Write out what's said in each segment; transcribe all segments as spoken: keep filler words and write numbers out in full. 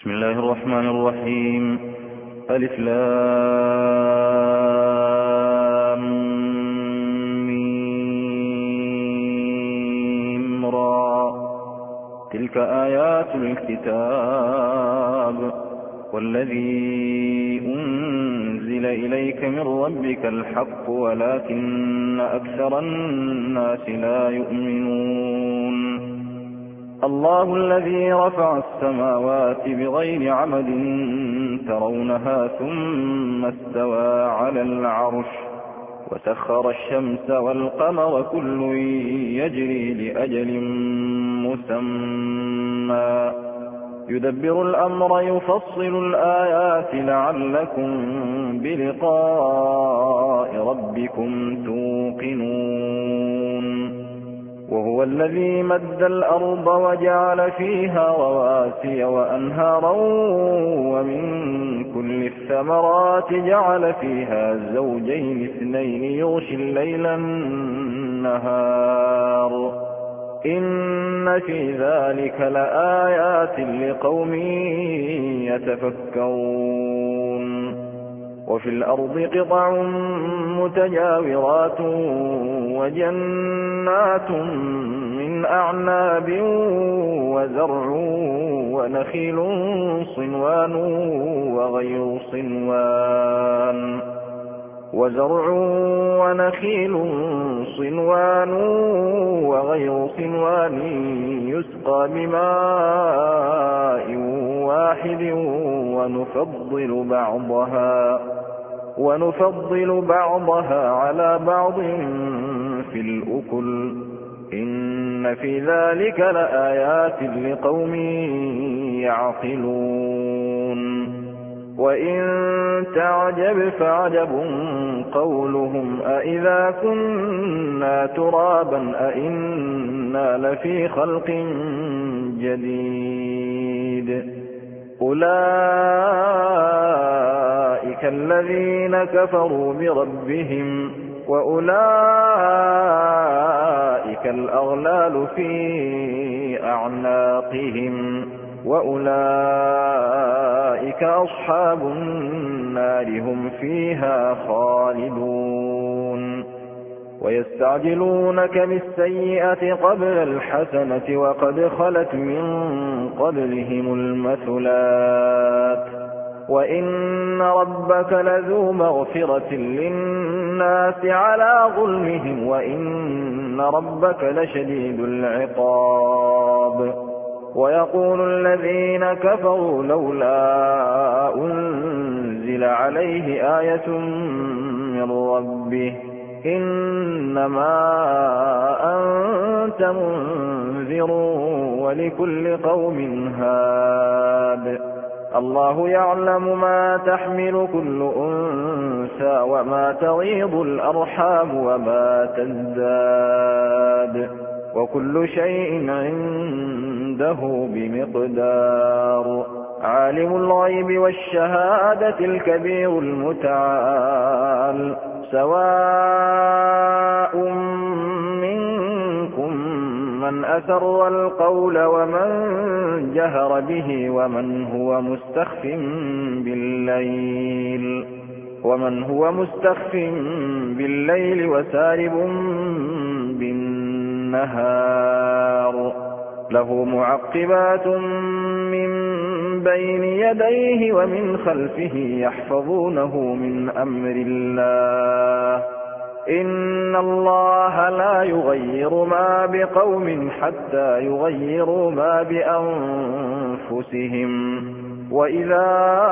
بسم الله الرحمن الرحيم. ألف لام ميم را. تلك آيات الكتاب والذي أنزل إليك من ربك الحق ولكن أكثر الناس لا يؤمنون. الله الذي رفع السماوات بغير عمد ترونها ثم استوى على العرش وسخر الشمس والقمر كل يجري لأجل مسمى يدبر الأمر يفصل الآيات لعلكم بلقاء ربكم توقنون. وهو الذي مد الأرض وجعل فيها رواسي وأنهارا ومن كل الثمرات جعل فيها زوجين اثنين يغشي الليل النهار إن في ذلك لآيات لقوم يتفكرون. وفي الأرض قطع متجاورات وجنات من أعناب وزرع ونخيل صنوان وغير صنوان وزرع ونخيل صنوان وغير صنوان يسقى بماء واحد ونفضل بعضها ونفضل بعضها على بعض في الأكل إن في ذلك لآيات لقوم يعقلون. وإن تعجب فعجب قولهم أإذا كنا ترابا أإنا لفي خلق جديد أولئك الذين كفروا بربهم وأولئك الأغلال في أعناقهم وأولئك أصحاب النار هم فيها خالدون. ويستعجلونك بالسيئة قبل الحسنة وقد خلت من قبلهم المثلات وإن ربك لذو مغفرة للناس على ظلمهم وإن ربك لشديد العقاب. ويقول الذين كفروا لولا أنزل عليه آية من ربه إنما أنت منذر ولكل قوم هاد. الله يعلم ما تحمل كل أنثى وما تغيض الأرحام وما تزداد وكل شيء عنده بمقدار. عالم الغيب والشهادة الكبير المتعال سواء منكم من أسر القول ومن جهر به ومن هو مستخف بالليل ومن هو مستخف بالليل وسارب بالنهار له معقبات من بين يديه ومن خلفه يحفظونه من أمر الله إن الله لا يغير ما بقوم حتى يغيروا ما بأنفسهم وإذا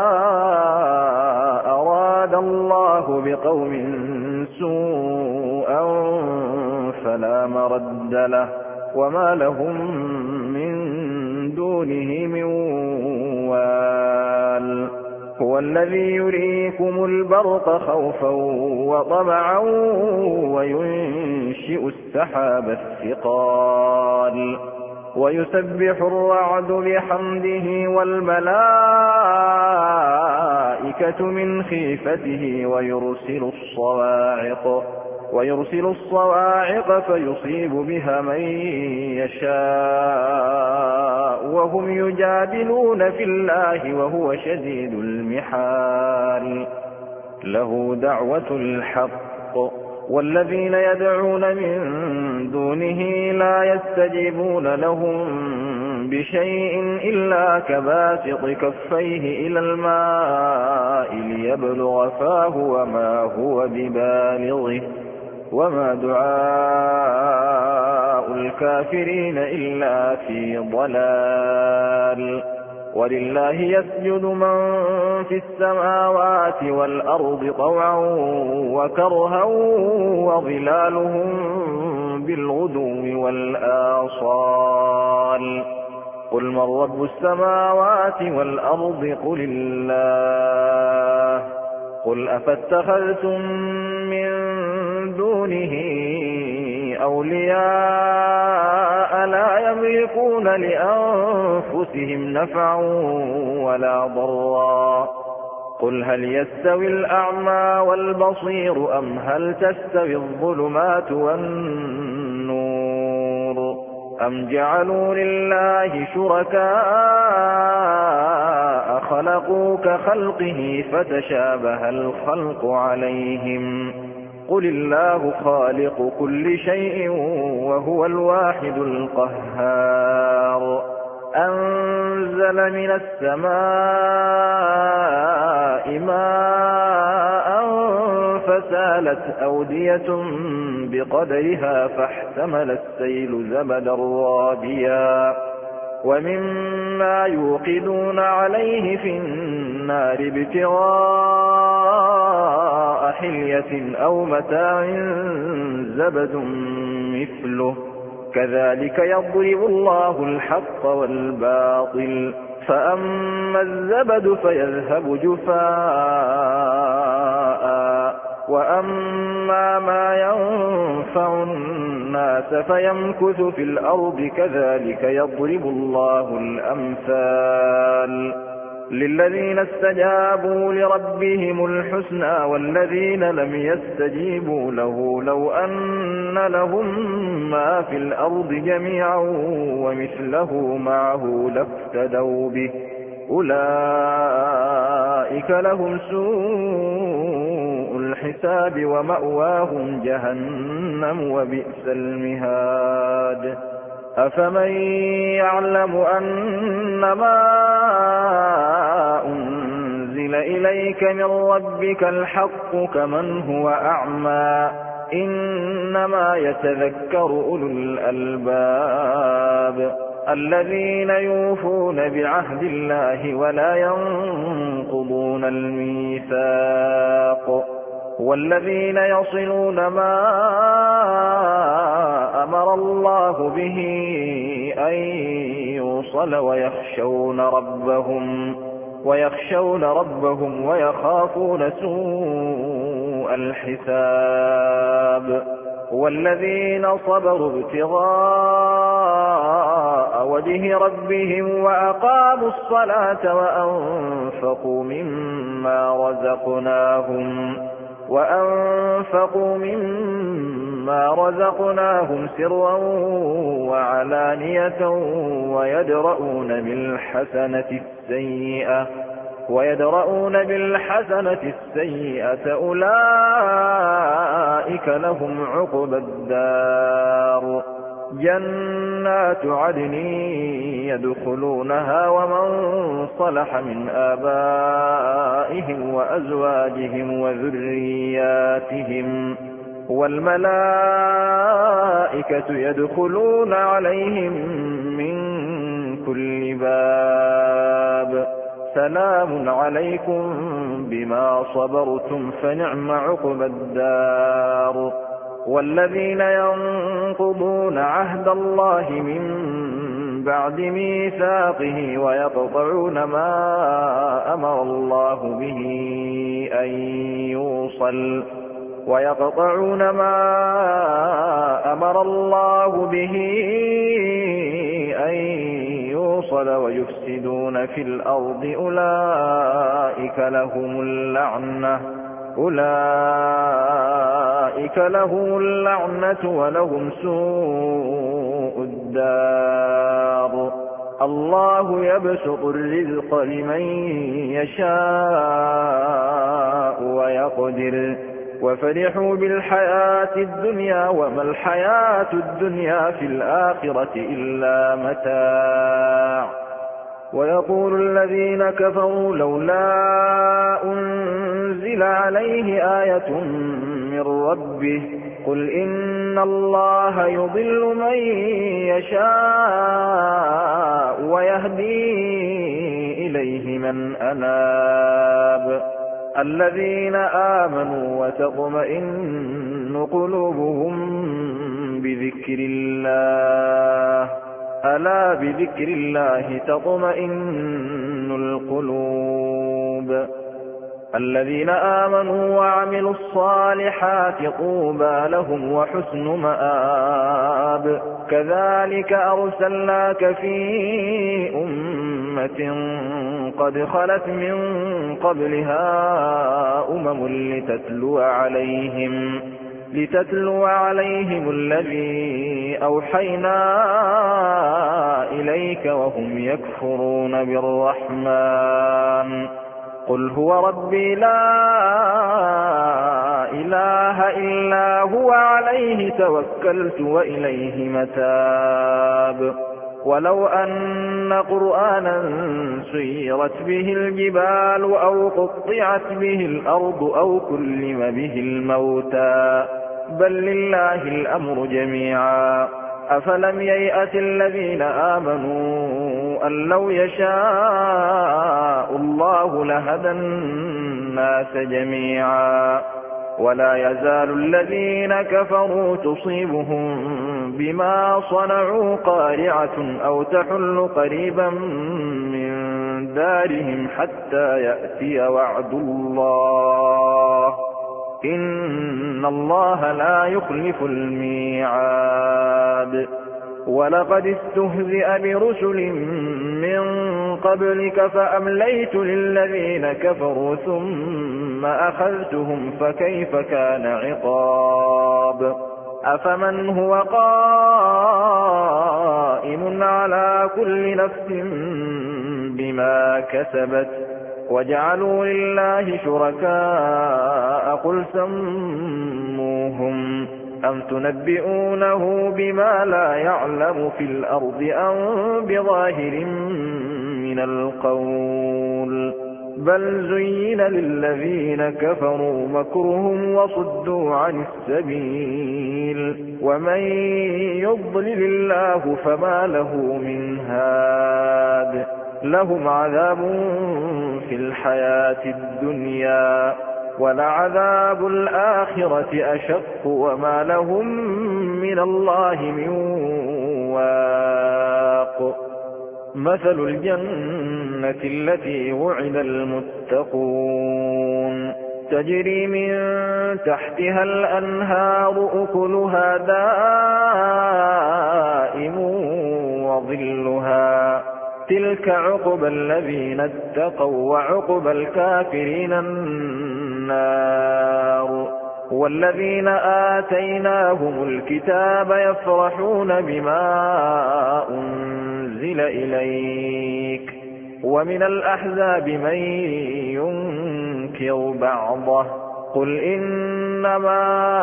أراد الله بقوم سوءا فلا مرد له وما لهم من دونه من وال. هو الذي يريكم البرق خوفا وطمعا وينشئ السحاب الثقال ويسبح الرعد بحمده والملائكة من خيفته ويرسل الصواعق ويرسل الصواعق فيصيب بها من يشاء وهم يجادلون في الله وهو شديد المحال له دعوة الحق والذين يدعون من دونه لا يستجيبون لهم بشيء إلا كباسط كفيه إلى الماء ليبلغ فاه وما هو ببالغه وما دعاء الكافرين إلا في ضلال ولله يسجد من في السماوات والأرض طوعا وكرها وظلالهم بالغدو والآصال قل من رب السماوات والأرض قل الله قل أفاتخذتم من دونه أولياء لا يملكون لأنفسهم نفعا ولا ضرا قل هل يستوي الأعمى والبصير أم هل تستوي الظلمات والنور أم جعلوا لله شركاء خلقوا كخلقه فتشابه الخلق عليهم قل الله خالق كل شيء وهو الواحد القهار أنزل من السماء ماء فسالت أودية بقدرها فاحتمل السيل زبدا رابيا ومما يوقدون عليه في النار ابتغاء حلية أو متاع زبد مثله كذلك يضرب الله الحق والباطل فأما الزبد فيذهب جفاء وأما ما ينفع الناس فيمكث في الأرض كذلك يضرب الله الأمثال للذين استجابوا لربهم الحسنى والذين لم يستجيبوا له لو أن لهم ما في الأرض جميعا ومثله معه لافتدوا به أولئك لهم سوء الحساب ومأواهم جهنم وبئس المهاد أفمن يعلم أنما أنزل إليك من ربك الحق كمن هو أعمى إنما يتذكر أولو الألباب الذين يوفون بعهد الله ولا ينقضون الميثاق والذين يصلون ما أمر الله به أن يوصل ويخشون ربهم ويخشون ربهم ويخافون سوء الحساب والذين صبروا ابتغاء وجه ربهم وأقاموا الصلاة وأنفقوا مما رزقناهم وأنفقوا مما رزقناهم سرا وعلانية ويدرؤون بالحسنة السيئة ويدرؤون بالحسنة السيئة أولئك لهم عقبى الدار جنات عدن يدخلونها ومن صلح من آبائهم وأزواجهم وذرياتهم والملائكة يدخلون عليهم من كل باب سلام عليكم بما صبرتم فنعم عقبى الدار والذين ينقضون عهد الله من بعد ميثاقه ويقطعون ما أمر الله به أن يوصل ويقطعون ما أمر الله به أن يوصل ويفسدون في الأرض أولئك لهم اللعنة أولئك لهم اللعنة ولهم سوء الدار الله يبسط الرزق لمن يشاء ويقدر وفرحوا بالحياة الدنيا وما الحياة الدنيا في الآخرة إلا متاع ويقول الذين كفروا لولا أنزل عليه آية من ربه قل إن الله يضل من يشاء ويهدي إليه من أناب الذين آمنوا وتطمئن قلوبهم بذكر الله ألا بذكر الله تطمئن القلوب الذين آمنوا وعملوا الصالحات طوبى لهم وحسن مآب كذلك أرسلناك في أمة قد خلت من قبلها أمم لتتلو عليهم لتتلو عليهم الذي أوحينا إليك وهم يكفرون بالرحمن قل هو ربي لا إله إلا هو عليه توكلت وإليه متاب ولو أن قرآنا سيرت به الجبال أو قطعت به الأرض أو كلم به الموتى بل لله الأمر جميعا أفلم ييأت الذين آمنوا أن لو يشاء الله لهدى الناس جميعا ولا يزال الذين كفروا تصيبهم بما صنعوا قارعة أو تحل قريبا من دارهم حتى يأتي وعد الله إن الله لا يخلف الميعاد ولقد استهزئ برسل من قبلك فأمليت للذين كفروا ثم أخذتهم فكيف كان عقاب أفمن هو قائم على كل نفس بما كسبت وجعلوا لله شركاء قل سموهم أم تنبئونه بما لا يعلم في الأرض أم بظاهر من القول بل زين للذين كفروا مكرهم وصدوا عن السبيل ومن يضلل الله فما له من هاد لهم عذاب في الحياة الدنيا ولعذاب الآخرة أشق وما لهم من الله من واق مثل الجنة التي وعد المتقون تجري من تحتها الأنهار أكلها دائم وظلها تلك عقبى الذين اتقوا وعقبى الكافرين النار والذين آتيناهم الكتاب يفرحون بما أنزل إليك ومن الأحزاب من ينكر بعضه قل إنما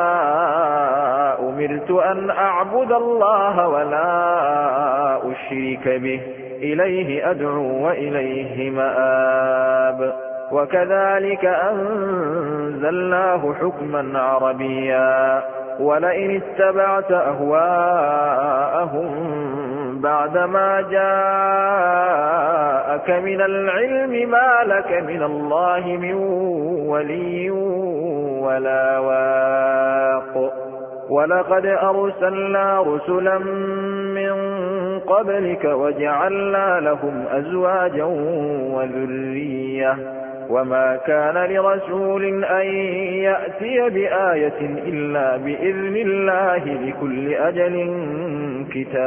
أمرت أن أعبد الله ولا أشرك به إليه أدعو وإليه مآب وكذلك أنزلناه حكما عربيا ولئن اتبعت أهواءهم بعدما جاءك من العلم ما لك من الله من ولي ولا واق ولقد أرسلنا رسلا من قبلك وجعلنا لهم أزواجا وذرية وما كان لرسول أن يأتي بآية إلا بإذن الله لكل أجل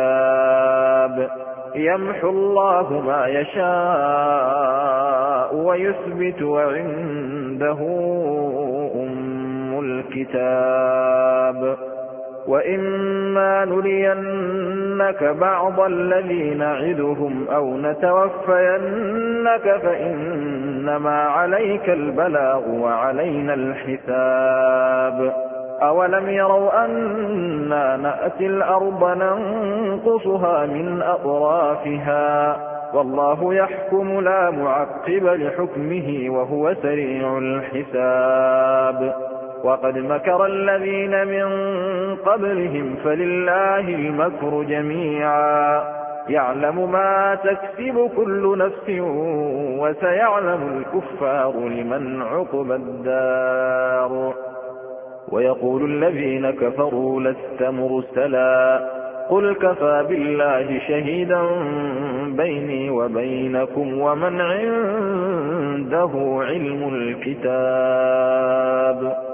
كتاب يمحو الله ما يشاء ويثبت وعنده أم الكتاب. وإما نرينك بعض الذي نعدهم أو نتوفينك فإنما عليك البلاغ وعلينا الحساب. أولم يروا أنا نأتي الأرض ننقصها من أطرافها والله يحكم لا معقب لحكمه وهو سريع الحساب. وقد مكر الذين من قبلهم فلله المكر جميعا يعلم ما تكسب كل نفس وسيعلم الكفار لمن عقبى الدار. ويقول الذين كفروا لست مرسلا قل كفى بالله شهيدا بيني وبينكم ومن عنده علم الكتاب.